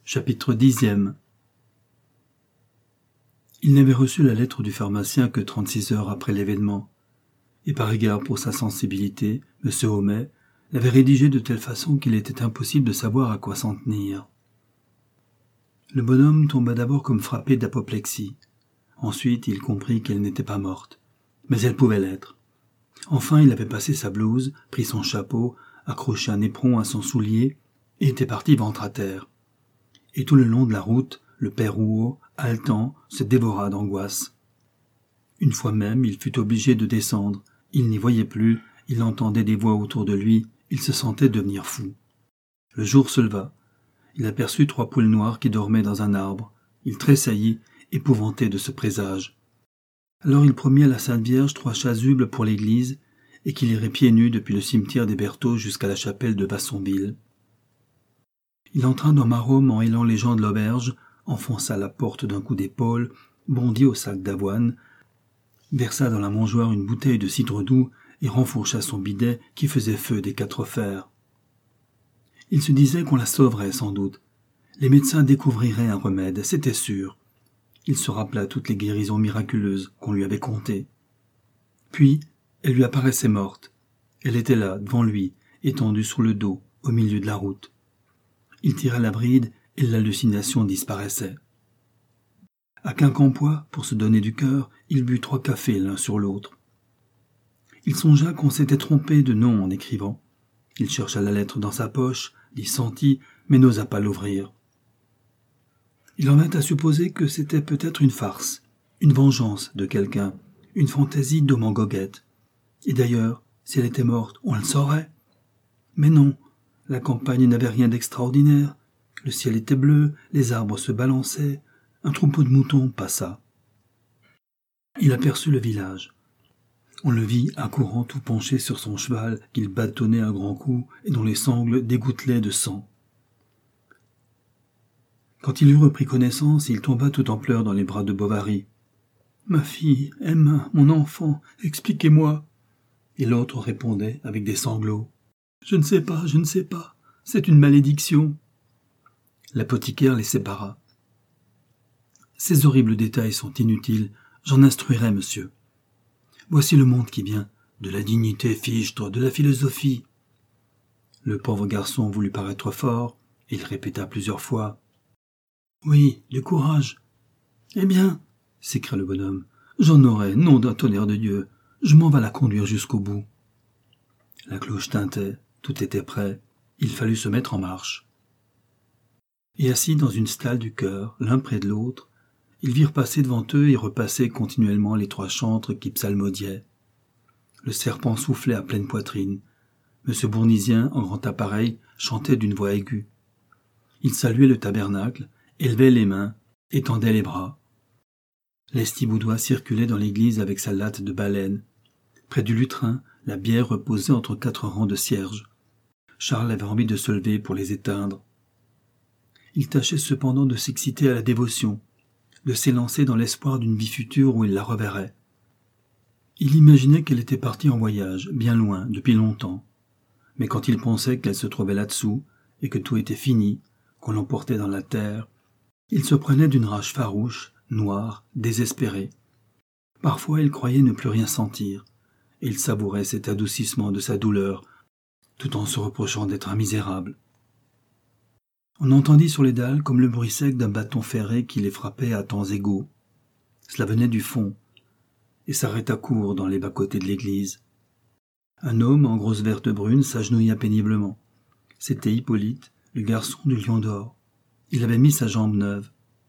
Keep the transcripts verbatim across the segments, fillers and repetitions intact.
Chapitre dixième. Il n'avait reçu la lettre du pharmacien que trente-six heures après l'événement, et par égard pour sa sensibilité, M. Homais l'avait rédigée de telle façon qu'il était impossible de savoir à quoi s'en tenir. Le bonhomme tomba d'abord comme frappé d'apoplexie. Ensuite, il comprit qu'elle n'était pas morte, mais elle pouvait l'être. Enfin, il avait passé sa blouse, pris son chapeau, accroché un éperon à son soulier, et était parti ventre à terre. Et tout le long de la route, le père Rouault, haletant, se dévora d'angoisse. Une fois même, il fut obligé de descendre. Il n'y voyait plus, il entendait des voix autour de lui, il se sentait devenir fou. Le jour se leva. Il aperçut trois poules noires qui dormaient dans un arbre. Il tressaillit, épouvanté de ce présage. Alors il promit à la Sainte Vierge trois chasubles pour l'église, et qu'il irait pieds nus depuis le cimetière des Bertaux jusqu'à la chapelle de Vassonville. Il entra dans Marôme en hélant les gens de l'auberge, enfonça la porte d'un coup d'épaule, bondit au sac d'avoine, versa dans la mangeoire une bouteille de cidre doux et renfourcha son bidet qui faisait feu des quatre fers. Il se disait qu'on la sauverait sans doute. Les médecins découvriraient un remède, c'était sûr. Il se rappela toutes les guérisons miraculeuses qu'on lui avait contées. Puis, elle lui apparaissait morte. Elle était là, devant lui, étendue sur le dos, au milieu de la route. Il tira la bride et l'hallucination disparaissait. À Quincampoix, pour se donner du cœur, il but trois cafés l'un sur l'autre. Il songea qu'on s'était trompé de nom en écrivant. Il chercha la lettre dans sa poche, l'y sentit, mais n'osa pas l'ouvrir. Il en vint à supposer que c'était peut-être une farce, une vengeance de quelqu'un, une fantaisie d'homme en goguette. Et d'ailleurs, si elle était morte, on le saurait. Mais non, la campagne n'avait rien d'extraordinaire. Le ciel était bleu, les arbres se balançaient, un troupeau de moutons passa. Il aperçut le village. On le vit accourant tout penché sur son cheval qu'il bâtonnait à grands coups et dont les sangles dégouttelaient de sang. Quand il eut repris connaissance, il tomba tout en pleurs dans les bras de Bovary. « Ma fille, Emma, mon enfant, expliquez-moi » Et l'autre répondait avec des sanglots. « Je ne sais pas, je ne sais pas, c'est une malédiction. » L'apothicaire les sépara. « Ces horribles détails sont inutiles, j'en instruirai, monsieur. Voici le monde qui vient, de la dignité fichtre, de la philosophie. » Le pauvre garçon voulut paraître fort, et il répéta plusieurs fois. « Oui, du courage. »« Eh bien, » s'écria le bonhomme, « j'en aurai, nom d'un tonnerre de Dieu, je m'en vas la conduire jusqu'au bout. » La cloche tintait, tout était prêt, il fallut se mettre en marche. Et assis dans une stalle du chœur, l'un près de l'autre, ils virent passer devant eux et repasser continuellement les trois chantres qui psalmodiaient. Le serpent soufflait à pleine poitrine. M. Bournisien, en grand appareil, chantait d'une voix aiguë. Il saluait le tabernacle, élevait les mains, étendait les bras. Lestiboudois circulait dans l'église avec sa latte de baleine. Près du lutrin, la bière reposait entre quatre rangs de cierges. Charles avait envie de se lever pour les éteindre. Il tâchait cependant de s'exciter à la dévotion, de s'élancer dans l'espoir d'une vie future où il la reverrait. Il imaginait qu'elle était partie en voyage, bien loin, depuis longtemps. Mais quand il pensait qu'elle se trouvait là-dessous, et que tout était fini, qu'on l'emportait dans la terre, il se prenait d'une rage farouche, noire, désespérée. Parfois il croyait ne plus rien sentir, et il savourait cet adoucissement de sa douleur, tout en se reprochant d'être un misérable. On entendit sur les dalles comme le bruit sec d'un bâton ferré qui les frappait à temps égaux. Cela venait du fond, et s'arrêta court dans les bas-côtés de l'église. Un homme en grosse verte brune s'agenouilla péniblement. C'était Hippolyte, le garçon du Lion d'Or. Il avait mis sa jambe neuve.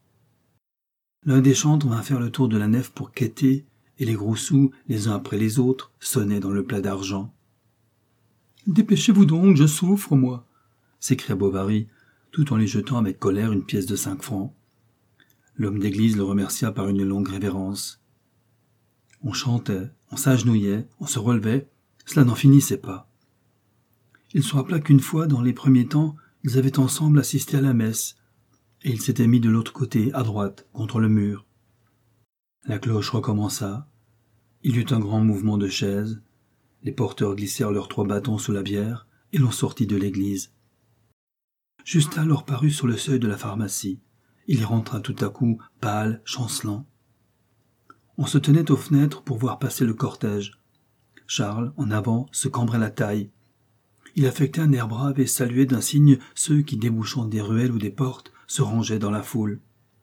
L'un des chantres vint faire le tour de la nef pour quêter, et les gros sous, les uns après les autres, sonnaient dans le plat d'argent. « Dépêchez-vous donc, je souffre, moi !» s'écria Bovary, tout en lui jetant avec colère une pièce de cinq francs. L'homme d'église le remercia par une longue révérence. On chantait, on s'agenouillait, on se relevait, cela n'en finissait pas. Il se rappela qu'une fois, dans les premiers temps, ils avaient ensemble assisté à la messe, et ils s'étaient mis de l'autre côté, à droite, contre le mur. La cloche recommença. Il y eut un grand mouvement de chaises. Les porteurs glissèrent leurs trois bâtons sous la bière, et l'on sortit de l'église. Justin leur parut sur le seuil de la pharmacie. Il y rentra tout à coup, pâle, chancelant. On se tenait aux fenêtres pour voir passer le cortège. Charles, en avant, se cambrait la taille. Il affectait un air brave et saluait d'un signe ceux qui, débouchant des ruelles ou des portes, se rangeaient dans la foule.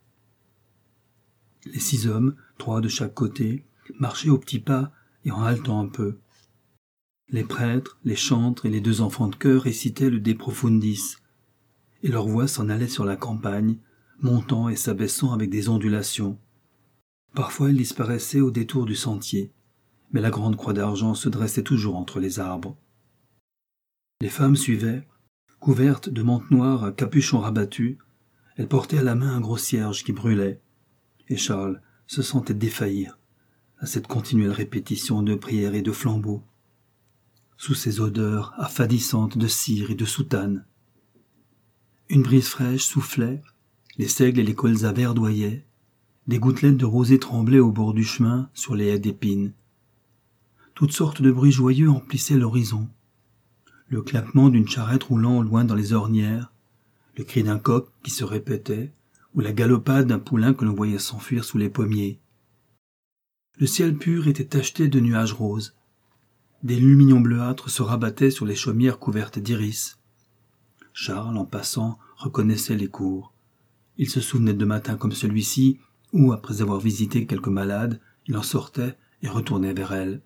Les six hommes, trois de chaque côté, marchaient au petit pas et en haletant un peu. Les prêtres, les chantres et les deux enfants de chœur récitaient le De Profundis, et leur voix s'en allait sur la campagne, montant et s'abaissant avec des ondulations. Parfois ils disparaissaient au détour du sentier, mais la grande croix d'argent se dressait toujours entre les arbres. Les femmes suivaient, couvertes de mantes noires à capuchon rabattu. Elles portaient à la main un gros cierge qui brûlait, et Charles se sentait défaillir à cette continuelle répétition de prières et de flambeaux, sous ces odeurs affadissantes de cire et de soutane. Une brise fraîche soufflait, les seigles et les colzas verdoyaient, des gouttelettes de rosée tremblaient au bord du chemin sur les haies d'épines. Toutes sortes de bruits joyeux emplissaient l'horizon. Le claquement d'une charrette roulant au loin dans les ornières, le cri d'un coq qui se répétait, ou la galopade d'un poulain que l'on voyait s'enfuir sous les pommiers. Le ciel pur était tacheté de nuages roses. Des lumignons bleuâtres se rabattaient sur les chaumières couvertes d'iris. Charles, en passant, reconnaissait les cours. Il se souvenait de matins comme celui-ci, où, après avoir visité quelques malades, il en sortait et retournait vers elles.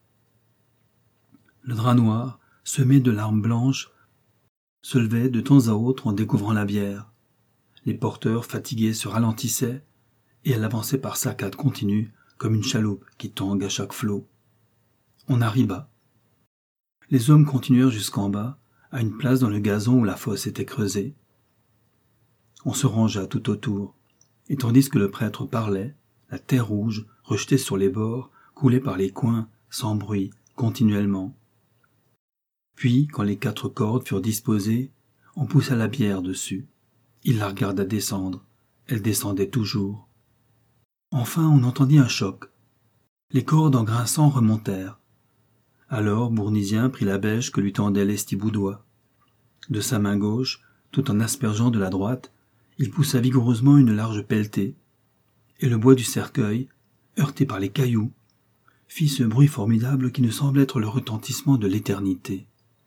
Le drap noir, semé de larmes blanches, se levait de temps à autre en découvrant la bière. Les porteurs, fatigués, se ralentissaient, et elle avançait par saccades continues, comme une chaloupe qui tangue à chaque flot. On arriva. Les hommes continuèrent jusqu'en bas, à une place dans le gazon où la fosse était creusée. On se rangea tout autour, et tandis que le prêtre parlait, la terre rouge, rejetée sur les bords, coulait par les coins, sans bruit, continuellement. Puis, quand les quatre cordes furent disposées, on poussa la bière dessus. Il la regarda descendre. Elle descendait toujours. Enfin, on entendit un choc. Les cordes en grinçant remontèrent. Alors Bournisien prit la bêche que lui tendait Lestiboudois. De sa main gauche, tout en aspergeant de la droite, il poussa vigoureusement une large pelletée, et le bois du cercueil, heurté par les cailloux, fit ce bruit formidable qui ne semble être le retentissement de l'éternité.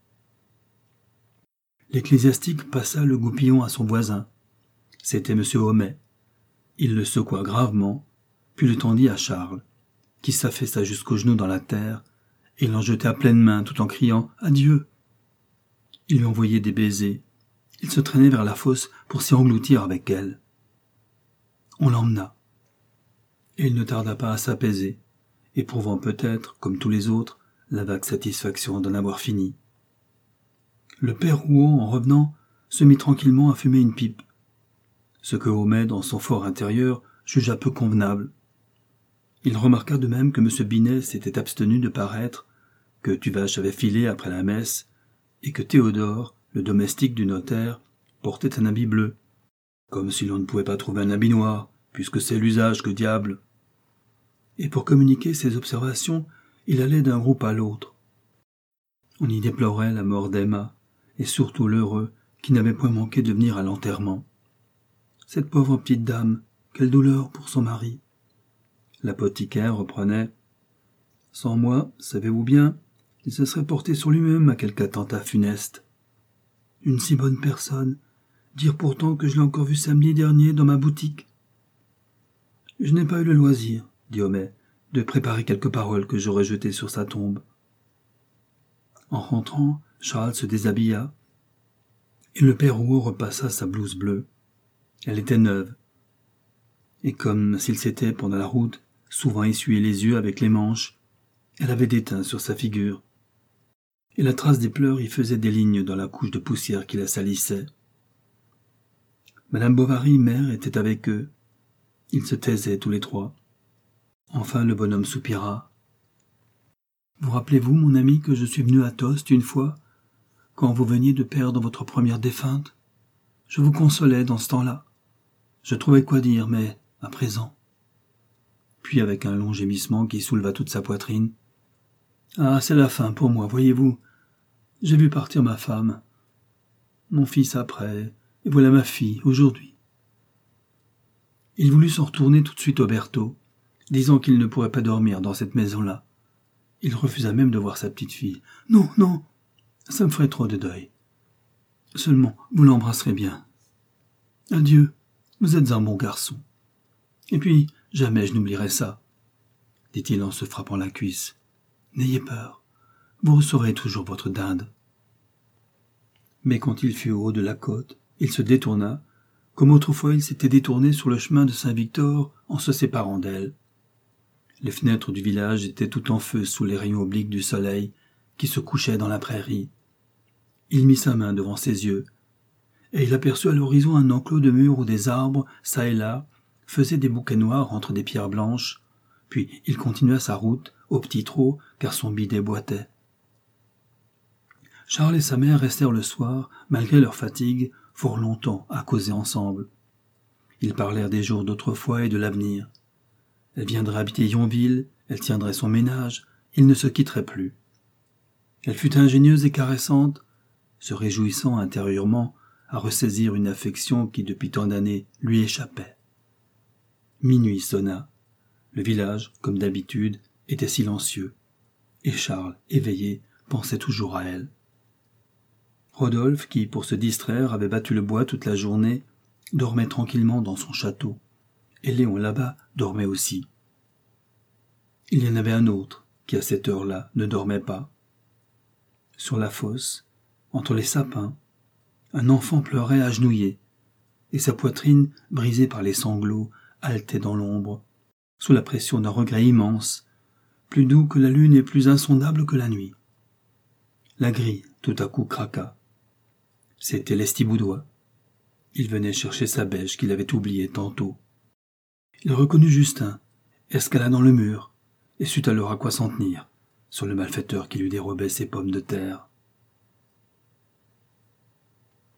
L'ecclésiastique passa le goupillon à son voisin. C'était M. Homais. Il le secoua gravement, puis le tendit à Charles, qui s'affaissa jusqu'aux genoux dans la terre, et l'en jetait à pleines mains tout en criant « Adieu !» Il lui envoyait des baisers. Il se traînait vers la fosse pour s'y engloutir avec elle. On l'emmena. Et il ne tarda pas à s'apaiser, éprouvant peut-être, comme tous les autres, la vague satisfaction d'en avoir fini. Le père Rouault, en revenant, se mit tranquillement à fumer une pipe, ce que Homais, dans son fort intérieur, jugea peu convenable. Il remarqua de même que M. Binet s'était abstenu de paraître, que Tuvache avait filé après la messe, et que Théodore, le domestique du notaire, portait un habit bleu, comme si l'on ne pouvait pas trouver un habit noir, puisque c'est l'usage que diable. Et pour communiquer ses observations, il allait d'un groupe à l'autre. On y déplorait la mort d'Emma, et surtout l'heureux qui n'avait point manqué de venir à l'enterrement. Cette pauvre petite dame, quelle douleur pour son mari. L'apothicaire reprenait « Sans moi, savez-vous bien, il se serait porté sur lui-même à quelque attentat funeste. Une si bonne personne, dire pourtant que je l'ai encore vu samedi dernier dans ma boutique. Je n'ai pas eu le loisir, dit Homais, de préparer quelques paroles que j'aurais jetées sur sa tombe. » En rentrant, Charles se déshabilla, et le père Rouault repassa sa blouse bleue. Elle était neuve, et comme s'il s'était, pendant la route, souvent essuyé les yeux avec les manches, elle avait des teints sur sa figure, et la trace des pleurs y faisait des lignes dans la couche de poussière qui la salissait. Madame Bovary, mère, était avec eux. Ils se taisaient tous les trois. Enfin le bonhomme soupira. « Vous rappelez-vous, mon ami, que je suis venu à Tostes une fois, quand vous veniez de perdre votre première défunte? Je vous consolais dans ce temps-là. Je trouvais quoi dire, mais à présent. » Puis avec un long gémissement qui souleva toute sa poitrine. « Ah, c'est la fin pour moi, voyez-vous. J'ai vu partir ma femme. mon fils après, et voilà ma fille aujourd'hui. Il voulut s'en retourner tout de suite au Berthaud, disant qu'il ne pourrait pas dormir dans cette maison-là. Il refusa même de voir sa petite fille. « Non, non, ça me ferait trop de deuil. Seulement, vous l'embrasserez bien. Adieu, vous êtes un bon garçon. Et puis, jamais je n'oublierai ça, dit-il en se frappant la cuisse. N'ayez peur, vous recevrez toujours votre dinde. » Mais quand il fut au haut de la côte, il se détourna, comme autrefois il s'était détourné sur le chemin de Saint-Victor en se séparant d'elle. Les fenêtres du village étaient tout en feu sous les rayons obliques du soleil qui se couchait dans la prairie. Il mit sa main devant ses yeux, et il aperçut à l'horizon un enclos de murs où des arbres, çà et là, faisaient des bouquets noirs entre des pierres blanches, puis il continua sa route au petit trot car son bidet boitait. Charles et sa mère restèrent le soir, malgré leur fatigue, fort longtemps à causer ensemble. Ils parlèrent des jours d'autrefois et de l'avenir. Elle viendrait habiter Yonville, elle tiendrait son ménage, ils ne se quitteraient plus. Elle fut ingénieuse et caressante, se réjouissant intérieurement à ressaisir une affection qui depuis tant d'années lui échappait. Minuit sonna. Le village, comme d'habitude, était silencieux, et Charles, éveillé, pensait toujours à elle. Rodolphe, qui, pour se distraire, avait battu le bois toute la journée, dormait tranquillement dans son château, et Léon là-bas dormait aussi. Il y en avait un autre, qui à cette heure-là ne dormait pas. Sur la fosse, entre les sapins, un enfant pleurait agenouillé, et sa poitrine, brisée par les sanglots, haletait dans l'ombre, sous la pression d'un regret immense, plus doux que la lune et plus insondable que la nuit. La grille, tout à coup, craqua. C'était Lestiboudois. Il venait chercher sa bêche qu'il avait oubliée tantôt. Il reconnut Justin, escala dans le mur, et sut alors à quoi s'en tenir, sur le malfaiteur qui lui dérobait ses pommes de terre.